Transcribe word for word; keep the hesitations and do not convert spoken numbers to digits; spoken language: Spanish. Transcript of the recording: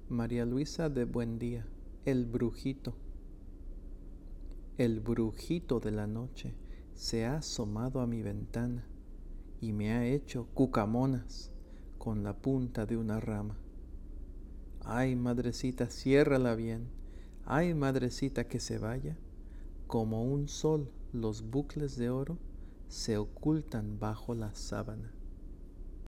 María Luisa de Buendía, el brujito. El brujito de la noche se ha asomado a mi ventana y me ha hecho cucamonas con la punta de una rama. Ay, madrecita, ciérrala bien. Ay, madrecita, que se vaya. Como un sol, los bucles de oro se ocultan bajo la sábana.